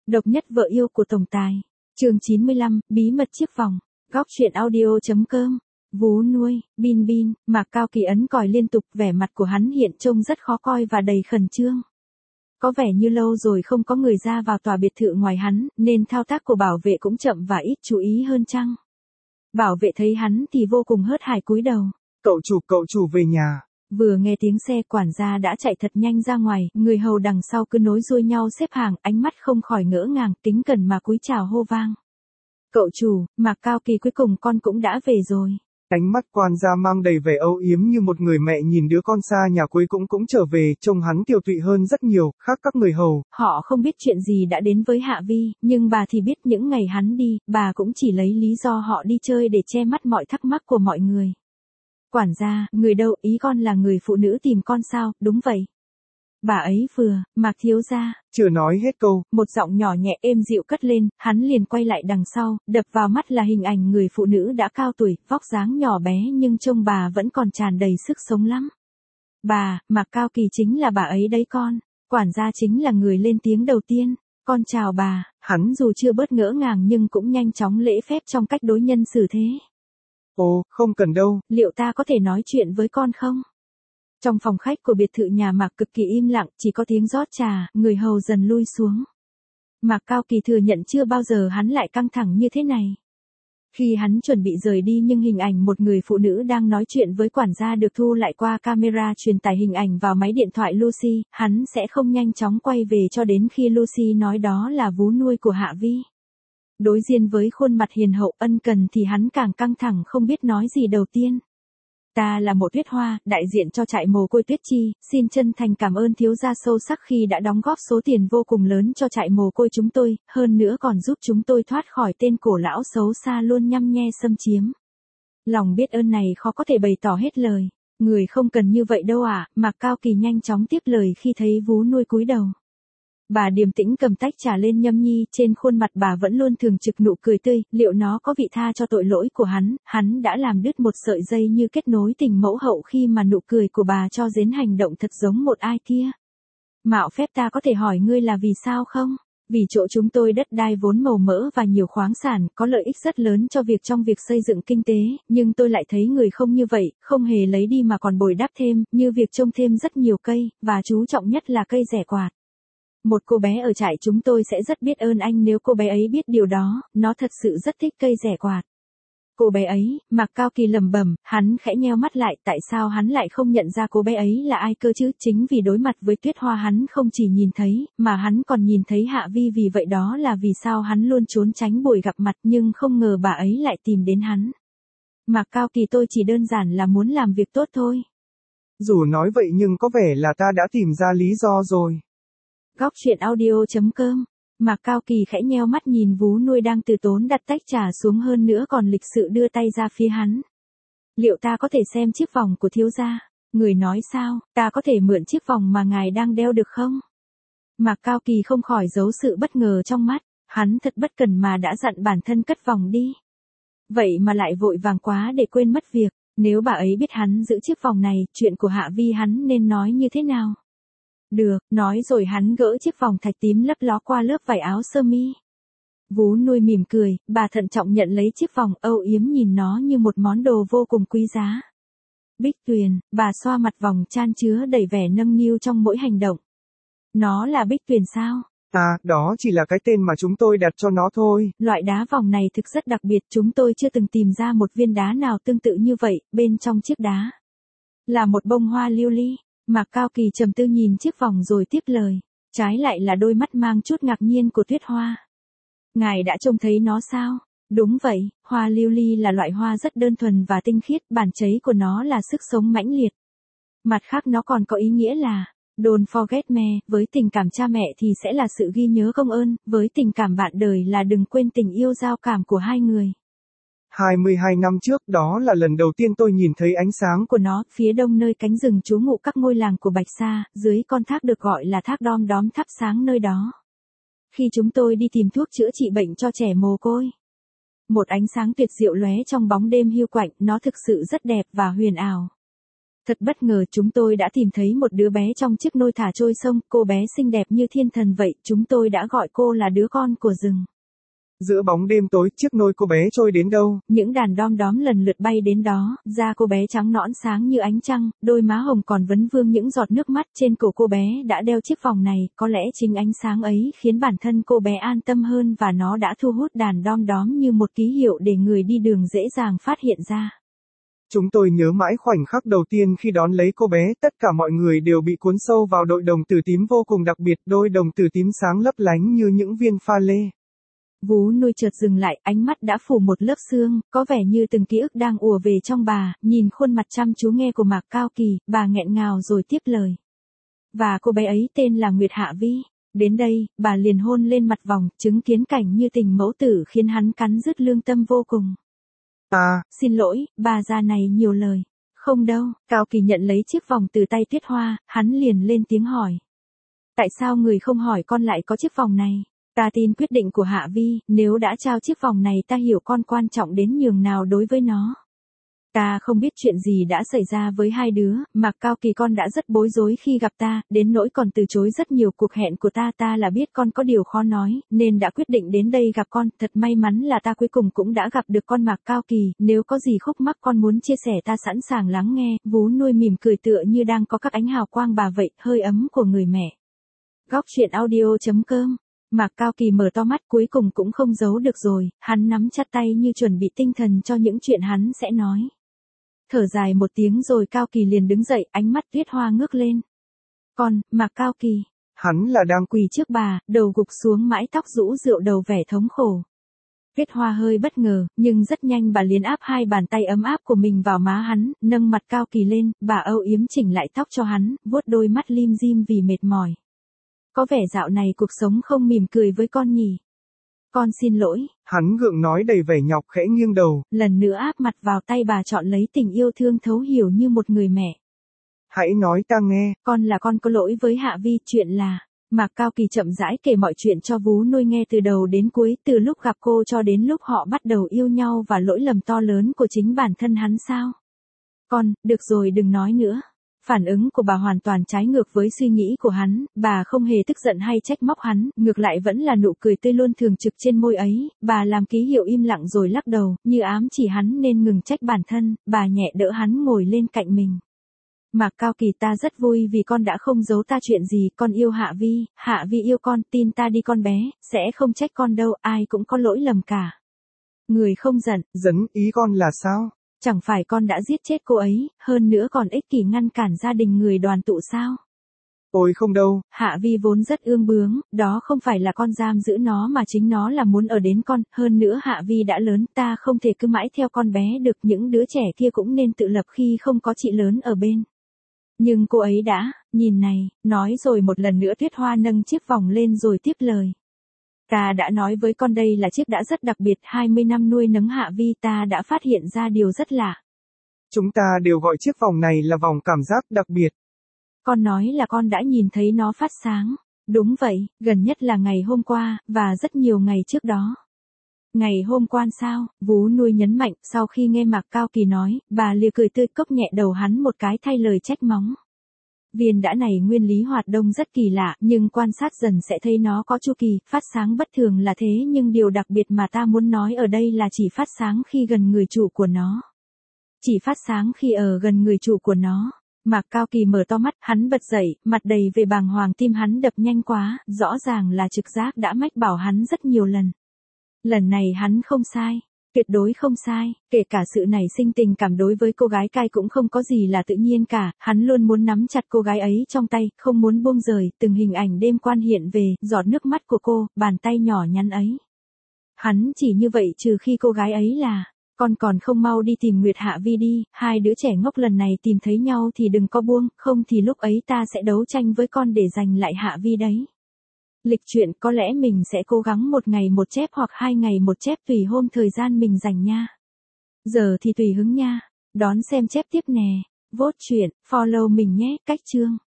Độc nhất vợ yêu của tổng tài. Chương 95, bí mật chiếc vòng. Góc truyện audio.com. Vú nuôi, Bin Bin, Mạc Cao Kỳ ấn còi liên tục, vẻ mặt của hắn hiện trông rất khó coi và đầy khẩn trương. Có vẻ như lâu rồi không có người ra vào tòa biệt thự ngoài hắn, nên thao tác của bảo vệ cũng chậm và ít chú ý hơn chăng. Bảo vệ thấy hắn thì vô cùng hớt hải cúi đầu. Cậu chủ về nhà. Vừa nghe tiếng xe, quản gia đã chạy thật nhanh ra ngoài, người hầu đằng sau cứ nối đuôi nhau xếp hàng, ánh mắt không khỏi ngỡ ngàng, kính cẩn mà cúi chào hô vang. Cậu chủ, Mạc Cao Kỳ, cuối cùng con cũng đã về rồi. Ánh mắt quan gia mang đầy vẻ âu yếm như một người mẹ nhìn đứa con xa nhà cuối cũng trở về, trông hắn tiều tụy hơn rất nhiều, khác các người hầu. Họ không biết chuyện gì đã đến với Hạ Vi, nhưng bà thì biết những ngày hắn đi, bà cũng chỉ lấy lý do họ đi chơi để che mắt mọi thắc mắc của mọi người. Quản gia, người đâu, ý con là người phụ nữ tìm con sao? Đúng vậy. Bà ấy vừa, Mạc thiếu gia. Chưa nói hết câu, một giọng nhỏ nhẹ êm dịu cất lên, hắn liền quay lại đằng sau, đập vào mắt là hình ảnh người phụ nữ đã cao tuổi, vóc dáng nhỏ bé nhưng trông bà vẫn còn tràn đầy sức sống lắm. Bà, Mạc Cao Kỳ chính là bà ấy đấy con. Quản gia chính là người lên tiếng đầu tiên. Con chào bà. Hắn dù chưa bớt ngỡ ngàng nhưng cũng nhanh chóng lễ phép trong cách đối nhân xử thế. Ồ, không cần đâu. Liệu ta có thể nói chuyện với con không? Trong phòng khách của biệt thự nhà Mạc cực kỳ im lặng, chỉ có tiếng rót trà, người hầu dần lui xuống. Mạc Cao Kỳ thừa nhận chưa bao giờ hắn lại căng thẳng như thế này. Khi hắn chuẩn bị rời đi nhưng hình ảnh một người phụ nữ đang nói chuyện với quản gia được thu lại qua camera truyền tải hình ảnh vào máy điện thoại Lucy, hắn sẽ không nhanh chóng quay về cho đến khi Lucy nói đó là vú nuôi của Hạ Vi. Đối diện với khuôn mặt hiền hậu ân cần thì hắn càng căng thẳng không biết nói gì đầu tiên. Ta là một Tuyết Hoa, đại diện cho trại mồ côi Tuyết Chi, xin chân thành cảm ơn thiếu gia sâu sắc khi đã đóng góp số tiền vô cùng lớn cho trại mồ côi chúng tôi, hơn nữa còn giúp chúng tôi thoát khỏi tên cổ lão xấu xa luôn nhăm nhe xâm chiếm. Lòng biết ơn này khó có thể bày tỏ hết lời. Người không cần như vậy đâu ạ. Mạc Cao Kỳ nhanh chóng tiếp lời khi thấy vú nuôi cúi đầu. Bà điềm tĩnh cầm tách trà lên nhâm nhi, trên khuôn mặt bà vẫn luôn thường trực nụ cười tươi, liệu nó có vị tha cho tội lỗi của hắn đã làm đứt một sợi dây như kết nối tình mẫu hậu khi mà nụ cười của bà cho đến hành động thật giống một ai kia. Mạo phép ta có thể hỏi ngươi là vì sao không? Vì chỗ chúng tôi đất đai vốn màu mỡ và nhiều khoáng sản, có lợi ích rất lớn cho trong việc xây dựng kinh tế, nhưng tôi lại thấy người không như vậy, không hề lấy đi mà còn bồi đắp thêm, như việc trồng thêm rất nhiều cây, và chú trọng nhất là cây rẻ quạt. Một cô bé ở trại chúng tôi sẽ rất biết ơn anh nếu cô bé ấy biết điều đó, nó thật sự rất thích cây rẻ quạt. Cô bé ấy, Mạc Cao Kỳ lẩm bẩm, hắn khẽ nheo mắt lại, tại sao hắn lại không nhận ra cô bé ấy là ai cơ chứ? Chính vì đối mặt với Tuyết Hoa hắn không chỉ nhìn thấy, mà hắn còn nhìn thấy Hạ Vi, vì vậy đó là vì sao hắn luôn trốn tránh buổi gặp mặt, nhưng không ngờ bà ấy lại tìm đến hắn. Mạc Cao Kỳ, tôi chỉ đơn giản là muốn làm việc tốt thôi. Dù nói vậy nhưng có vẻ là ta đã tìm ra lý do rồi. Góc truyện audio.com. Mạc Cao Kỳ khẽ nheo mắt nhìn vú nuôi đang từ tốn đặt tách trà xuống, hơn nữa còn lịch sự đưa tay ra phía hắn. Liệu ta có thể xem chiếc vòng của thiếu gia? Người nói sao, ta có thể mượn chiếc vòng mà ngài đang đeo được không? Mạc Cao Kỳ không khỏi giấu sự bất ngờ trong mắt, hắn thật bất cần mà đã dặn bản thân cất vòng đi. Vậy mà lại vội vàng quá để quên mất việc, nếu bà ấy biết hắn giữ chiếc vòng này, chuyện của Hạ Vi hắn nên nói như thế nào? Được, nói rồi hắn gỡ chiếc vòng thạch tím lấp ló qua lớp vải áo sơ mi. Vú nuôi mỉm cười, bà thận trọng nhận lấy chiếc vòng, âu yếm nhìn nó như một món đồ vô cùng quý giá. Bích Tuyền, bà xoa mặt vòng chan chứa đầy vẻ nâng niu trong mỗi hành động. Nó là Bích Tuyền sao? À, đó chỉ là cái tên mà chúng tôi đặt cho nó thôi. Loại đá vòng này thực rất đặc biệt, chúng tôi chưa từng tìm ra một viên đá nào tương tự như vậy, bên trong chiếc đá là một bông hoa lưu ly. Mạc Cao Kỳ trầm tư nhìn chiếc vòng rồi tiếp lời, trái lại là đôi mắt mang chút ngạc nhiên của Tuyết Hoa. Ngài đã trông thấy nó sao? Đúng vậy, hoa lưu ly là loại hoa rất đơn thuần và tinh khiết, bản chất của nó là sức sống mãnh liệt. Mặt khác nó còn có ý nghĩa là, don't forget me, với tình cảm cha mẹ thì sẽ là sự ghi nhớ công ơn, với tình cảm bạn đời là đừng quên tình yêu giao cảm của hai người. 22 năm trước, đó là lần đầu tiên tôi nhìn thấy ánh sáng của nó, phía đông nơi cánh rừng trú ngụ các ngôi làng của Bạch Sa, dưới con thác được gọi là thác Đom Đóm thắp sáng nơi đó. Khi chúng tôi đi tìm thuốc chữa trị bệnh cho trẻ mồ côi, một ánh sáng tuyệt diệu lóe trong bóng đêm hiu quạnh, nó thực sự rất đẹp và huyền ảo. Thật bất ngờ chúng tôi đã tìm thấy một đứa bé trong chiếc nôi thả trôi sông, cô bé xinh đẹp như thiên thần vậy, chúng tôi đã gọi cô là đứa con của rừng. Giữa bóng đêm tối, chiếc nôi cô bé trôi đến đâu? Những đàn đom đóm lần lượt bay đến đó, da cô bé trắng nõn sáng như ánh trăng, đôi má hồng còn vấn vương những giọt nước mắt, trên cổ cô bé đã đeo chiếc vòng này, có lẽ chính ánh sáng ấy khiến bản thân cô bé an tâm hơn và nó đã thu hút đàn đom đóm như một ký hiệu để người đi đường dễ dàng phát hiện ra. Chúng tôi nhớ mãi khoảnh khắc đầu tiên khi đón lấy cô bé, tất cả mọi người đều bị cuốn sâu vào đội đồng tử tím vô cùng đặc biệt, đôi đồng tử tím sáng lấp lánh như những viên pha lê. Vú nuôi chợt dừng lại, ánh mắt đã phủ một lớp sương, có vẻ như từng ký ức đang ùa về trong bà, nhìn khuôn mặt chăm chú nghe của Mạc Cao Kỳ, bà nghẹn ngào rồi tiếp lời. Và cô bé ấy tên là Nguyệt Hạ Vi. Đến đây, bà liền hôn lên mặt vòng, chứng kiến cảnh như tình mẫu tử khiến hắn cắn rứt lương tâm vô cùng. Xin lỗi, bà già này nhiều lời. Không đâu, Cao Kỳ nhận lấy chiếc vòng từ tay Tuyết Hoa, hắn liền lên tiếng hỏi. Tại sao người không hỏi con lại có chiếc vòng này? Ta tin quyết định của Hạ Vi, nếu đã trao chiếc vòng này ta hiểu con quan trọng đến nhường nào đối với nó. Ta không biết chuyện gì đã xảy ra với hai đứa, Mạc Cao Kỳ con đã rất bối rối khi gặp ta, đến nỗi còn từ chối rất nhiều cuộc hẹn của ta. Ta là biết con có điều khó nói, nên đã quyết định đến đây gặp con, thật may mắn là ta cuối cùng cũng đã gặp được con Mạc Cao Kỳ, nếu có gì khúc mắc con muốn chia sẻ ta sẵn sàng lắng nghe. Vú nuôi mỉm cười tựa như đang có các ánh hào quang bà vậy, hơi ấm của người mẹ. Góc truyện audio.com. Mạc Cao Kỳ mở to mắt, cuối cùng cũng không giấu được rồi, hắn nắm chặt tay như chuẩn bị tinh thần cho những chuyện hắn sẽ nói. Thở dài một tiếng rồi Cao Kỳ liền đứng dậy, ánh mắt Tuyết Hoa ngước lên. Con, Mạc Cao Kỳ. Hắn là đang quỳ trước bà, đầu gục xuống mái tóc rũ rượi đầu vẻ thống khổ. Tuyết Hoa hơi bất ngờ, nhưng rất nhanh bà liền áp hai bàn tay ấm áp của mình vào má hắn, nâng mặt Cao Kỳ lên, bà âu yếm chỉnh lại tóc cho hắn, vuốt đôi mắt lim dim vì mệt mỏi. Có vẻ dạo này cuộc sống không mỉm cười với con nhỉ. Con xin lỗi. Hắn gượng nói đầy vẻ nhọc, khẽ nghiêng đầu. Lần nữa áp mặt vào tay bà, chọn lấy tình yêu thương thấu hiểu như một người mẹ. Hãy nói ta nghe. Con có lỗi với Hạ Vi, chuyện là. Mạc Cao Kỳ chậm rãi kể mọi chuyện cho vú nuôi nghe từ đầu đến cuối, từ lúc gặp cô cho đến lúc họ bắt đầu yêu nhau và lỗi lầm to lớn của chính bản thân hắn sao. Con, được rồi đừng nói nữa. Phản ứng của bà hoàn toàn trái ngược với suy nghĩ của hắn, bà không hề tức giận hay trách móc hắn, ngược lại vẫn là nụ cười tươi luôn thường trực trên môi ấy, bà làm ký hiệu im lặng rồi lắc đầu, như ám chỉ hắn nên ngừng trách bản thân, bà nhẹ đỡ hắn ngồi lên cạnh mình. Mạc Cao Kỳ, ta rất vui vì con đã không giấu ta chuyện gì, con yêu Hạ Vi yêu con, tin ta đi con bé, sẽ không trách con đâu, ai cũng có lỗi lầm cả. Người không giận, ý con là sao? Chẳng phải con đã giết chết cô ấy, hơn nữa còn ích kỷ ngăn cản gia đình người đoàn tụ sao? Ôi không đâu. Hạ Vi vốn rất ương bướng, đó không phải là con giam giữ nó mà chính nó là muốn ở đến con, hơn nữa Hạ Vi đã lớn, ta không thể cứ mãi theo con bé được, những đứa trẻ kia cũng nên tự lập khi không có chị lớn ở bên. Nhưng cô ấy đã, nhìn này, nói rồi một lần nữa Tuyết Hoa nâng chiếc vòng lên rồi tiếp lời. Ta đã nói với con đây là chiếc đã rất đặc biệt, 20 năm nuôi nấng Hạ Vi ta đã phát hiện ra điều rất lạ. Chúng ta đều gọi chiếc vòng này là vòng cảm giác đặc biệt. Con nói là con đã nhìn thấy nó phát sáng. Đúng vậy, gần nhất là ngày hôm qua, và rất nhiều ngày trước đó. Ngày hôm qua sao? Vú nuôi nhấn mạnh, sau khi nghe Mạc Cao Kỳ nói, bà lìa cười tươi cốc nhẹ đầu hắn một cái thay lời trách móc. Viên đá này nguyên lý hoạt động rất kỳ lạ, nhưng quan sát dần sẽ thấy nó có chu kỳ, phát sáng bất thường là thế, nhưng điều đặc biệt mà ta muốn nói ở đây là chỉ phát sáng khi gần người chủ của nó. Chỉ phát sáng khi ở gần người chủ của nó. Mạc Cao Kỳ mở to mắt, hắn bật dậy, mặt đầy về bàng hoàng, tim hắn đập nhanh quá, rõ ràng là trực giác đã mách bảo hắn rất nhiều lần. Lần này hắn không sai. Tuyệt đối không sai, kể cả sự nảy sinh tình cảm đối với cô gái cai cũng không có gì là tự nhiên cả, hắn luôn muốn nắm chặt cô gái ấy trong tay, không muốn buông rời, từng hình ảnh đêm quan hiện về, giọt nước mắt của cô, bàn tay nhỏ nhắn ấy. Hắn chỉ như vậy trừ khi cô gái ấy là, con còn không mau đi tìm Nguyệt Hạ Vi đi, hai đứa trẻ ngốc lần này tìm thấy nhau thì đừng có buông, không thì lúc ấy ta sẽ đấu tranh với con để giành lại Hạ Vi đấy. Lịch truyện có lẽ mình sẽ cố gắng một ngày một chép hoặc 2 ngày một chép tùy hôm thời gian mình dành nha. Giờ thì tùy hứng nha. Đón xem chép tiếp nè. Vote truyện, follow mình nhé, cách chương.